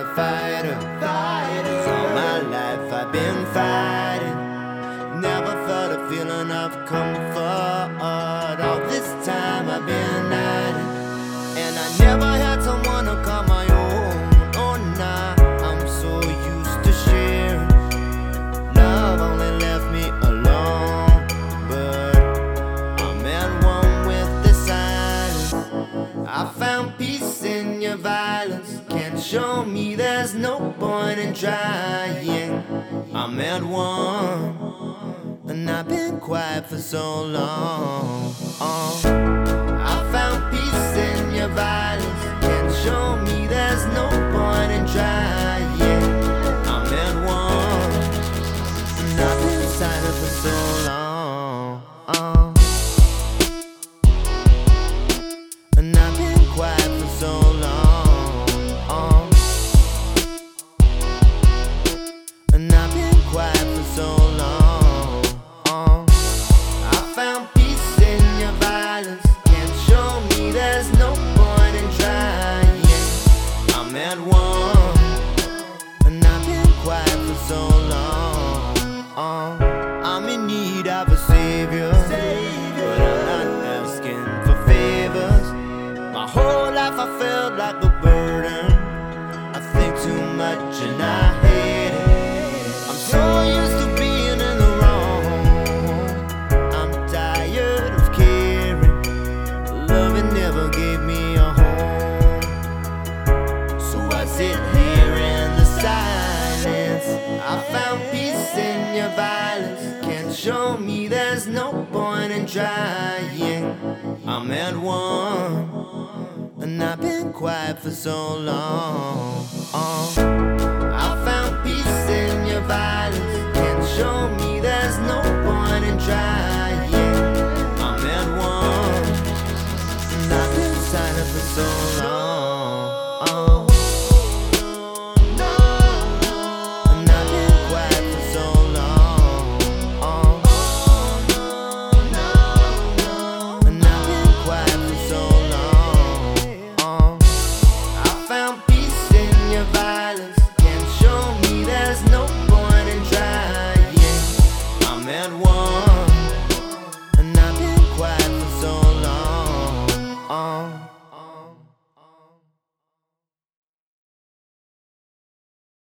a fighter. All my life I've been fighting. Never felt a feeling of comfort. All this time I've been hiding, and I never had someone to call my own. Oh nah, I'm so used to sharing. Love only left me alone, but I'm at one with the silence. I found peace in your violence. Can't show me there's no point in trying. I'm at one, and I've been quiet for so long. I found peace in your violence. Can't show me there's no point in trying. I'm at one, and I've been silent for so long. And I've been quiet for so long. And I've been quiet for so long. I found peace in your violence. Can't show me there's no point in trying. I'm at one, and I've been quiet for so long. I'm in need of a savior, but I'm not asking for favors. My whole life I felt like a burden. I think too much and I hate it. I'm so used to being in the wrong. I'm tired of caring. Loving never gave me a home, so I sit here in the silence. I found peace in your violence. Can't show me there's no point in trying. I'm at one, and I've been quiet for so long. I found peace in your violence. Can't show me there's no point in trying.